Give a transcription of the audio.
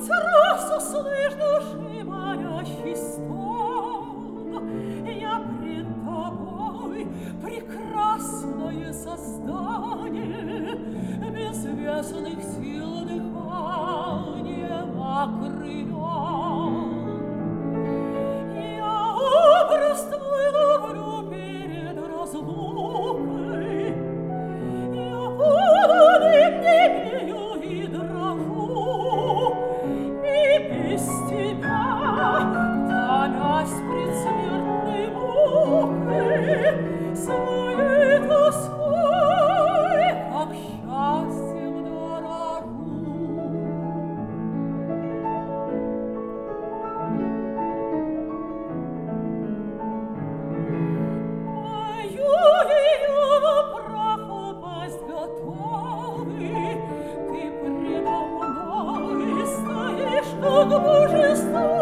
Сразу слышь души молящий стон, я пред тобой прекрасное создание, безвестных сил дыханием окрылен. Я образ твой ловлю перед разлукой, я подан имею и дрожу, и без тебя, томясь предсмертной мукой, своей тоской, как счастьем дорожу. Пою ее на прах упасть готовый, ты предо мной стоишь, как божество.